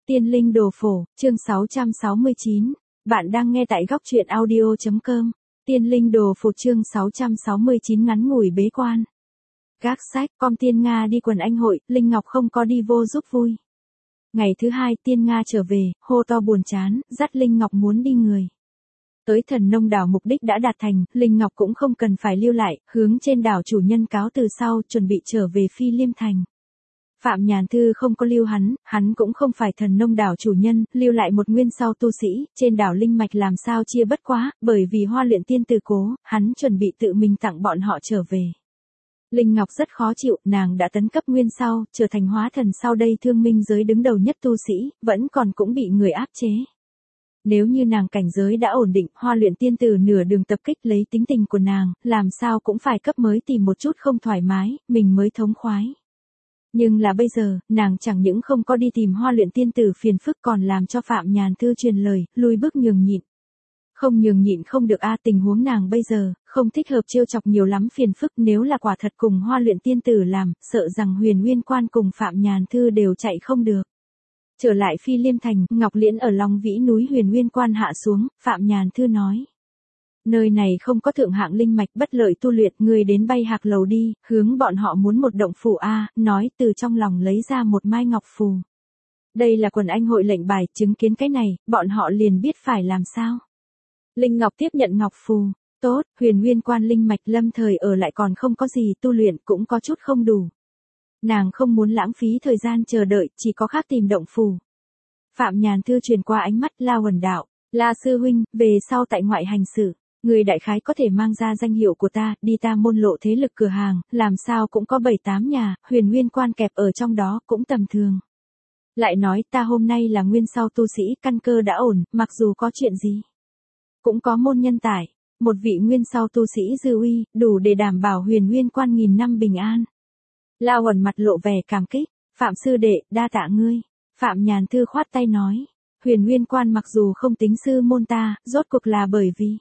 Tiên linh đồ phổ, chương 669. Bạn đang nghe tại góc truyện audio.com. Tiên linh đồ phổ chương 669 ngắn ngủi bế quan. Gác sách, con Tiên Nga đi quần anh hội, Linh Ngọc không có đi vô giúp vui. Ngày thứ hai Tiên Nga trở về, hô to buồn chán, dắt Linh Ngọc muốn đi người. Tới Thần Nông đảo mục đích đã đạt thành, Linh Ngọc cũng không cần phải lưu lại, hướng trên đảo chủ nhân cáo từ sau, chuẩn bị trở về Phi Liêm Thành. Phạm Nhàn Thư không có lưu hắn cũng không phải Thần Nông đảo chủ nhân, lưu lại một nguyên sau tu sĩ, trên đảo linh mạch làm sao chia bất quá, bởi vì Hoa Luyện Tiên từ cố, hắn chuẩn bị tự mình tặng bọn họ trở về. Linh Ngọc rất khó chịu, nàng đã tấn cấp nguyên sau, trở thành hóa thần sau đây thương minh giới đứng đầu nhất tu sĩ, vẫn còn cũng bị người áp chế. Nếu như nàng cảnh giới đã ổn định, Hoa Luyện Tiên từ nửa đường tập kích lấy tính tình của nàng, làm sao cũng phải cấp mới tìm một chút không thoải mái, mình mới thống khoái. Nhưng là bây giờ, nàng chẳng những không có đi tìm Hoa Luyện Tiên tử phiền phức còn làm cho Phạm Nhàn Thư truyền lời, lui bước nhường nhịn. Không nhường nhịn không được tình huống nàng bây giờ, không thích hợp trêu chọc nhiều lắm phiền phức, nếu là quả thật cùng Hoa Luyện Tiên tử làm, sợ rằng Huyền Nguyên Quan cùng Phạm Nhàn Thư đều chạy không được. Trở lại Phi Liêm Thành, Ngọc Liễn ở Long Vĩ núi Huyền Nguyên Quan hạ xuống, Phạm Nhàn Thư nói. Nơi này không có thượng hạng linh mạch bất lợi tu luyện, người đến Bay Hạc lầu đi, hướng bọn họ muốn một động phủ nói từ trong lòng lấy ra một mai ngọc phù. Đây là quần anh hội lệnh bài, chứng kiến cái này, bọn họ liền biết phải làm sao. Linh Ngọc tiếp nhận ngọc phù, tốt, Huyền Nguyên Quan linh mạch lâm thời ở lại còn không có gì tu luyện cũng có chút không đủ. Nàng không muốn lãng phí thời gian chờ đợi, chỉ có khác tìm động phù. Phạm Nhàn Thư truyền qua ánh mắt La Huẩn đạo, La sư huynh, về sau tại ngoại hành xử. Người đại khái có thể mang ra danh hiệu của ta, đi ta môn lộ thế lực cửa hàng, làm sao cũng có 7-8 nhà, Huyền Nguyên Quan kẹp ở trong đó cũng tầm thường. Lại nói ta hôm nay là nguyên sau tu sĩ, căn cơ đã ổn, mặc dù có chuyện gì. Cũng có môn nhân tài, một vị nguyên sau tu sĩ dư uy, đủ để đảm bảo Huyền Nguyên Quan 1000 năm bình an. La Huẩn mặt lộ vẻ cảm kích, Phạm sư đệ, đa tạ ngươi. Phạm Nhàn Thư khoát tay nói, Huyền Nguyên Quan mặc dù không tính sư môn ta, rốt cuộc là bởi vì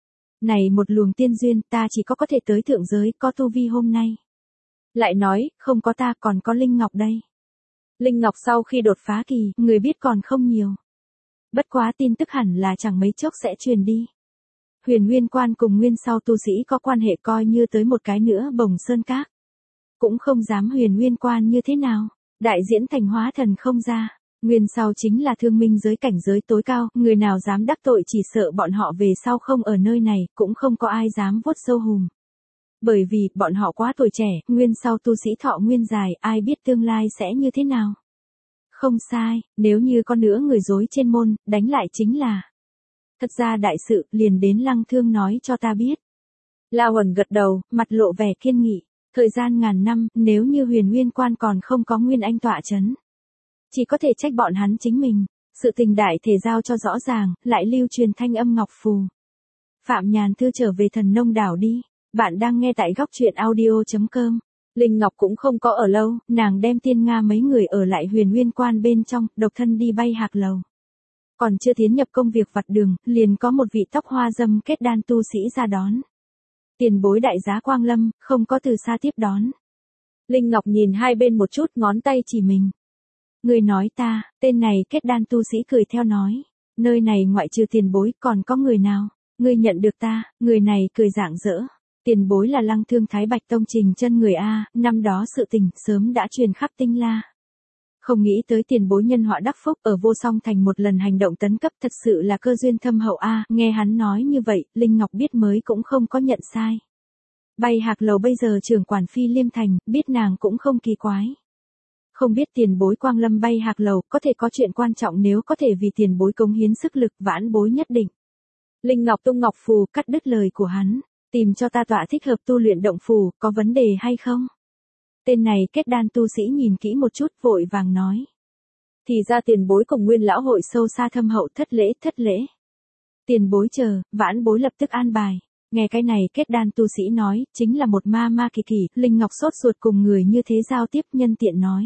này một luồng tiên duyên ta chỉ có thể tới thượng giới, có tu vi hôm nay. Lại nói, không có ta còn có Linh Ngọc đây. Linh Ngọc sau khi đột phá kỳ, người biết còn không nhiều. Bất quá tin tức hẳn là chẳng mấy chốc sẽ truyền đi. Huyền Nguyên Quan cùng nguyên sau tu sĩ có quan hệ coi như tới một cái nữa Bồng Sơn Các. Cũng không dám Huyền Nguyên Quan như thế nào, đại diễn thành hóa thần không ra. Nguyên sau chính là thương minh giới cảnh giới tối cao, người nào dám đắc tội chỉ sợ bọn họ về sau không ở nơi này, cũng không có ai dám vuốt sâu hùm. Bởi vì, bọn họ quá tuổi trẻ, nguyên sau tu sĩ thọ nguyên dài, ai biết tương lai sẽ như thế nào. Không sai, nếu như có nữa người dối trên môn, đánh lại chính là. Thật ra đại sự, liền đến Lăng Thương nói cho ta biết. La Huẩn gật đầu, mặt lộ vẻ kiên nghị, thời gian ngàn năm, nếu như Huyền Nguyên Quan còn không có Nguyên Anh tọa chấn. Chỉ có thể trách bọn hắn chính mình, sự tình đại thể giao cho rõ ràng, lại lưu truyền thanh âm ngọc phù. Phạm Nhàn Thư trở về Thần Nông đảo đi, bạn đang nghe tại góc truyện audio.com. Linh Ngọc cũng không có ở lâu, nàng đem Tiên Nga mấy người ở lại Huyền Nguyên Quan bên trong, độc thân đi Bay Hạc lầu. Còn chưa tiến nhập công việc vặt đường, liền có một vị tóc hoa dâm kết đan tu sĩ ra đón. Tiền bối đại giá Quang Lâm, không có từ xa tiếp đón. Linh Ngọc nhìn hai bên một chút, ngón tay chỉ mình. Người nói ta, tên này kết đan tu sĩ cười theo nói, nơi này ngoại trừ tiền bối còn có người nào, ngươi nhận được ta, người này cười rạng rỡ, tiền bối là Lăng Thương Thái Bạch Tông Trình chân người năm đó sự tình sớm đã truyền khắp Tinh La. Không nghĩ tới tiền bối nhân họa đắc phúc ở Vô Song Thành một lần hành động tấn cấp thật sự là cơ duyên thâm hậu nghe hắn nói như vậy, Linh Ngọc biết mới cũng không có nhận sai. Bay Hạc lầu bây giờ trưởng quản Phi Liêm Thành, biết nàng cũng không kỳ quái. Không biết tiền bối Quang Lâm Bay Hạc lầu có thể có chuyện quan trọng, nếu có thể vì tiền bối cống hiến sức lực, vãn bối nhất định. Linh Ngọc tung ngọc phù cắt đứt lời của hắn, tìm cho ta tọa thích hợp tu luyện động phù, có vấn đề hay không? Tên này kết đan tu sĩ nhìn kỹ một chút vội vàng nói. Thì ra tiền bối cùng Nguyên lão hội sâu xa thâm hậu, thất lễ. Tiền bối chờ, vãn bối lập tức an bài. Nghe cái này kết đan tu sĩ nói, chính là một ma kỳ, Linh Ngọc sốt ruột cùng người như thế giao tiếp, nhân tiện nói.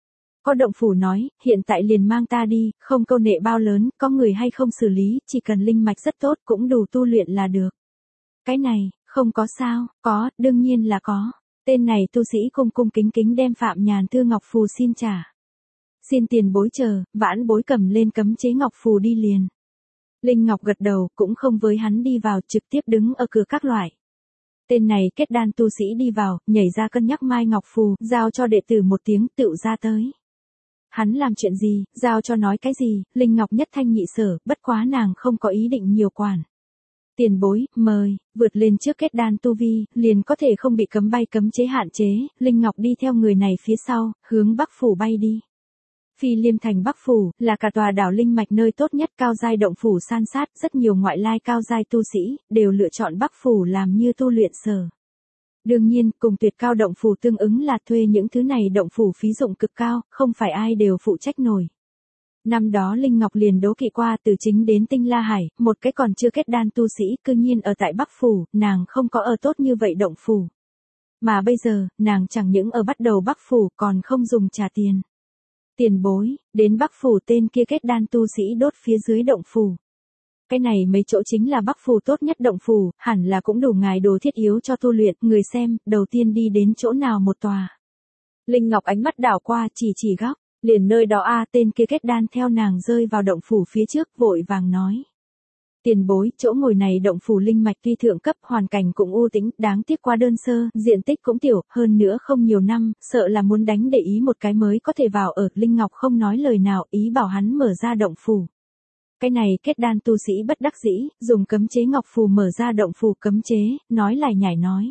Có động phủ nói, hiện tại liền mang ta đi, không câu nệ bao lớn, có người hay không xử lý, chỉ cần linh mạch rất tốt cũng đủ tu luyện là được. Cái này, không có sao, có, đương nhiên là có. Tên này tu sĩ cung kính đem Phạm Nhàn Thư ngọc phù xin trả. Xin tiền bối chờ, vãn bối cầm lên cấm chế ngọc phù đi liền. Linh Ngọc gật đầu, cũng không với hắn đi vào, trực tiếp đứng ở cửa các loại. Tên này kết đan tu sĩ đi vào, nhảy ra cân nhắc mai ngọc phù, giao cho đệ tử một tiếng, tựu ra tới. Hắn làm chuyện gì, giao cho nói cái gì, Linh Ngọc nhất thanh nhị sở, bất quá nàng không có ý định nhiều quản. Tiền bối, mời, vượt lên trước kết đan tu vi, liền có thể không bị cấm bay cấm chế hạn chế, Linh Ngọc đi theo người này phía sau, hướng Bắc Phủ bay đi. Phi Liêm thành Bắc Phủ, là cả tòa đảo linh mạch nơi tốt nhất cao giai động phủ san sát, rất nhiều ngoại lai cao giai tu sĩ, đều lựa chọn Bắc Phủ làm như tu luyện sở. Đương nhiên, cùng tuyệt cao động phủ tương ứng là thuê những thứ này động phủ phí dụng cực cao, không phải ai đều phụ trách nổi. Năm đó Linh Ngọc liền đố kỵ qua từ chính đến Tinh La Hải, một cái còn chưa kết đan tu sĩ cư nhiên ở tại Bắc Phủ, nàng không có ở tốt như vậy động phủ. Mà bây giờ, nàng chẳng những ở bắt đầu Bắc Phủ còn không dùng trả tiền. Tiền bối, đến Bắc Phủ tên kia kết đan tu sĩ đốt phía dưới động phủ. Cái này mấy chỗ chính là Bắc Phủ tốt nhất động phủ, hẳn là cũng đủ ngài đồ thiết yếu cho tu luyện, người xem, đầu tiên đi đến chỗ nào một tòa. Linh Ngọc ánh mắt đảo qua chỉ góc, liền nơi đó tên kia kết đan theo nàng rơi vào động phủ phía trước vội vàng nói. Tiền bối, chỗ ngồi này động phủ linh mạch tuy thượng cấp hoàn cảnh cũng u tĩnh, đáng tiếc quá đơn sơ, diện tích cũng tiểu, hơn nữa không nhiều năm, sợ là muốn đánh để ý một cái mới có thể vào ở, Linh Ngọc không nói lời nào, ý bảo hắn mở ra động phủ. Cái này kết đan tu sĩ bất đắc dĩ, dùng cấm chế ngọc phù mở ra động phủ cấm chế, nói lải nhải nói.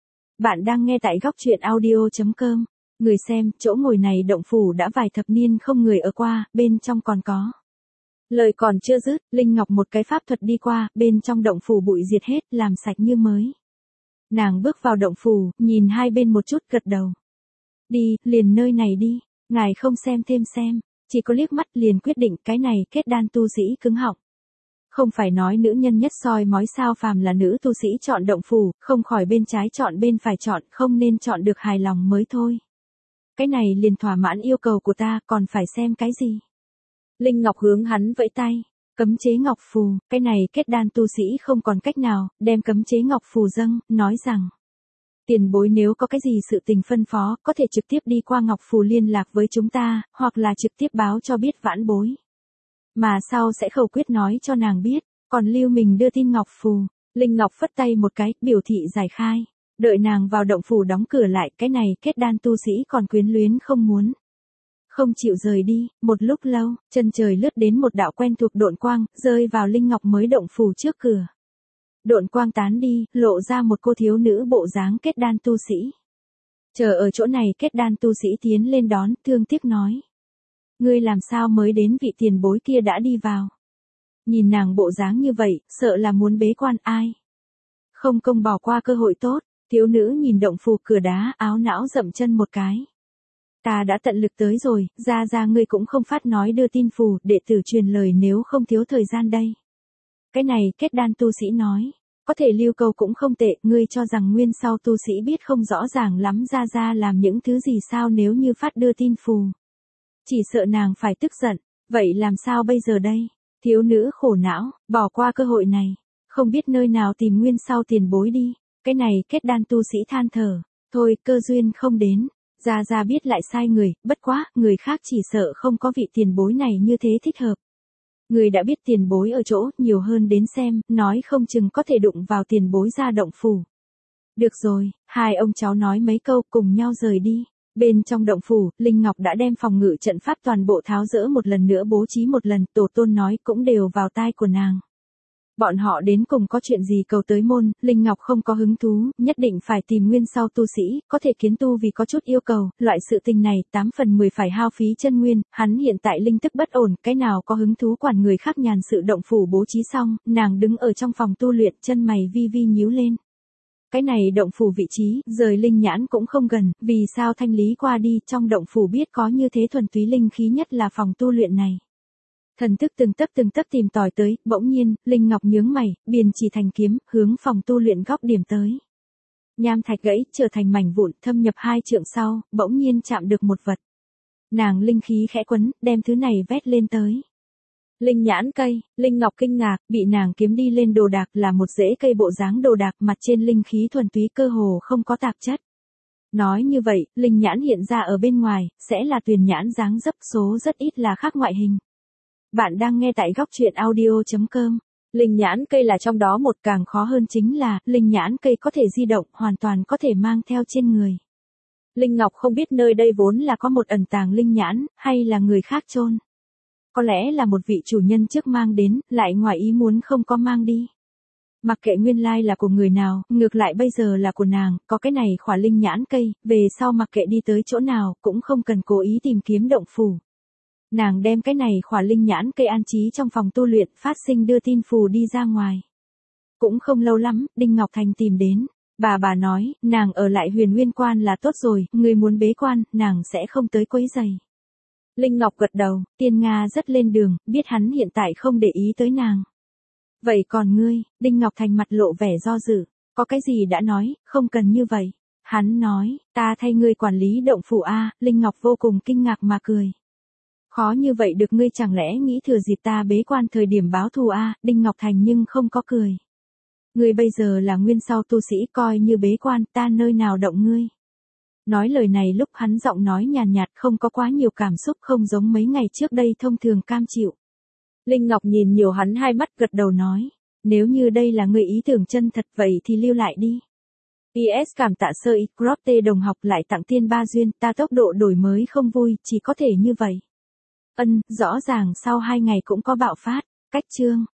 Bạn đang nghe tại góc truyện audio.com, người xem, chỗ ngồi này động phủ đã vài thập niên không người ở qua, bên trong còn có. Lời còn chưa dứt, Linh Ngọc một cái pháp thuật đi qua, bên trong động phủ bụi diệt hết, làm sạch như mới. Nàng bước vào động phủ, nhìn hai bên một chút gật đầu. Đi, liền nơi này đi, ngài không xem thêm xem, chỉ có liếc mắt liền quyết định cái này kết đan tu sĩ cứng họng. Không phải nói nữ nhân nhất soi mói sao phàm là nữ tu sĩ chọn động phủ, không khỏi bên trái chọn bên phải chọn, không nên chọn được hài lòng mới thôi. Cái này liền thỏa mãn yêu cầu của ta, còn phải xem cái gì? Linh Ngọc hướng hắn vẫy tay, cấm chế ngọc phù, cái này kết đan tu sĩ không còn cách nào, đem cấm chế ngọc phù dâng, nói rằng. Tiền bối nếu có cái gì sự tình phân phó, có thể trực tiếp đi qua ngọc phù liên lạc với chúng ta, hoặc là trực tiếp báo cho biết vãn bối. Mà sau sẽ khẩu quyết nói cho nàng biết, còn lưu mình đưa tin ngọc phù. Linh Ngọc phất tay một cái, biểu thị giải khai. Đợi nàng vào động phủ đóng cửa lại, cái này kết đan tu sĩ còn quyến luyến không muốn. Không chịu rời đi, một lúc lâu, chân trời lướt đến một đạo quen thuộc độn quang, rơi vào Linh Ngọc mới động phủ trước cửa. Độn quang tán đi, lộ ra một cô thiếu nữ bộ dáng kết đan tu sĩ. Chờ ở chỗ này kết đan tu sĩ tiến lên đón, thương tiếc nói. Ngươi làm sao mới đến vị tiền bối kia đã đi vào. Nhìn nàng bộ dáng như vậy, sợ là muốn bế quan ai. Không công bỏ qua cơ hội tốt, thiếu nữ nhìn động phủ cửa đá, áo não dậm chân một cái. Ta đã tận lực tới rồi, ra ngươi cũng không phát nói đưa tin phù, đệ tử truyền lời nếu không thiếu thời gian đây. Cái này kết đan tu sĩ nói, có thể lưu cầu cũng không tệ, ngươi cho rằng nguyên sau tu sĩ biết không rõ ràng lắm ra làm những thứ gì sao nếu như phát đưa tin phù. Chỉ sợ nàng phải tức giận, vậy làm sao bây giờ đây? Thiếu nữ khổ não, bỏ qua cơ hội này, không biết nơi nào tìm nguyên sau tiền bối đi. Cái này kết đan tu sĩ than thở, thôi cơ duyên không đến. Ra biết lại sai người, bất quá, người khác chỉ sợ không có vị tiền bối này như thế thích hợp. Người đã biết tiền bối ở chỗ, nhiều hơn đến xem, nói không chừng có thể đụng vào tiền bối ra động phủ. Được rồi, hai ông cháu nói mấy câu cùng nhau rời đi. Bên trong động phủ, Linh Ngọc đã đem phòng ngự trận pháp toàn bộ tháo dỡ một lần nữa bố trí một lần, tổ tôn nói cũng đều vào tai của nàng. Bọn họ đến cùng có chuyện gì cầu tới môn, Linh Ngọc không có hứng thú, nhất định phải tìm nguyên sau tu sĩ, có thể kiến tu vì có chút yêu cầu, loại sự tình này 8 phần 10 phải hao phí chân nguyên, hắn hiện tại linh tức bất ổn, cái nào có hứng thú quản người khác nhàn sự động phủ bố trí xong, nàng đứng ở trong phòng tu luyện, chân mày vi vi nhíu lên. Cái này động phủ vị trí, rời linh nhãn cũng không gần, vì sao thanh lý qua đi, trong động phủ biết có như thế thuần túy linh khí nhất là phòng tu luyện này. Thần thức từng tấc tìm tòi tới, bỗng nhiên, Linh Ngọc nhướng mày, biền chỉ thành kiếm, hướng phòng tu luyện góc điểm tới. Nham thạch gãy, trở thành mảnh vụn, thâm nhập 2 trượng sau, bỗng nhiên chạm được một vật. Nàng linh khí khẽ quấn, đem thứ này vét lên tới. Linh nhãn cây, Linh Ngọc kinh ngạc, bị nàng kiếm đi lên đồ đạc là một rễ cây bộ dáng đồ đạc, mặt trên linh khí thuần túy cơ hồ không có tạp chất. Nói như vậy, linh nhãn hiện ra ở bên ngoài, sẽ là tuyền nhãn dáng dấp số rất ít là khác ngoại hình. Bạn đang nghe tại góc truyện audio.com. Linh nhãn cây là trong đó một, càng khó hơn chính là, linh nhãn cây có thể di động, hoàn toàn có thể mang theo trên người. Linh Ngọc không biết nơi đây vốn là có một ẩn tàng linh nhãn, hay là người khác chôn. Có lẽ là một vị chủ nhân trước mang đến, lại ngoài ý muốn không có mang đi. Mặc kệ nguyên lai là của người nào, ngược lại bây giờ là của nàng, có cái này khỏa linh nhãn cây, về sau mặc kệ đi tới chỗ nào, cũng không cần cố ý tìm kiếm động phủ. Nàng đem cái này khỏa linh nhãn cây an trí trong phòng tu luyện, phát sinh đưa tin phù đi ra ngoài. Cũng không lâu lắm, Đinh Ngọc Thành tìm đến. Bà nói, nàng ở lại Huyền Nguyên Quan là tốt rồi, người muốn bế quan, nàng sẽ không tới quấy rầy. Linh Ngọc gật đầu, Tiên Nga rất lên đường, biết hắn hiện tại không để ý tới nàng. Vậy còn ngươi, Đinh Ngọc Thành mặt lộ vẻ do dự, có cái gì đã nói, không cần như vậy. Hắn nói, ta thay ngươi quản lý động phủ a. Linh Ngọc vô cùng kinh ngạc mà cười. Khó như vậy được, ngươi chẳng lẽ nghĩ thừa dịp ta bế quan thời điểm báo thù a? Đinh Ngọc Thành nhưng không có cười. Ngươi bây giờ là nguyên sau tu sĩ, coi như bế quan, ta nơi nào động ngươi. Nói lời này lúc hắn giọng nói nhàn nhạt, không có quá nhiều cảm xúc, không giống mấy ngày trước đây thông thường cam chịu. Linh Ngọc nhìn nhiều hắn hai mắt, gật đầu nói, nếu như đây là ngươi ý tưởng chân thật vậy thì lưu lại đi. PS cảm tạ sơ ít Crotte đồng học lại tặng tiên 3 duyên, ta tốc độ đổi mới không vui, chỉ có thể như vậy. Rõ ràng sau 2 ngày cũng có bạo phát. Cách chương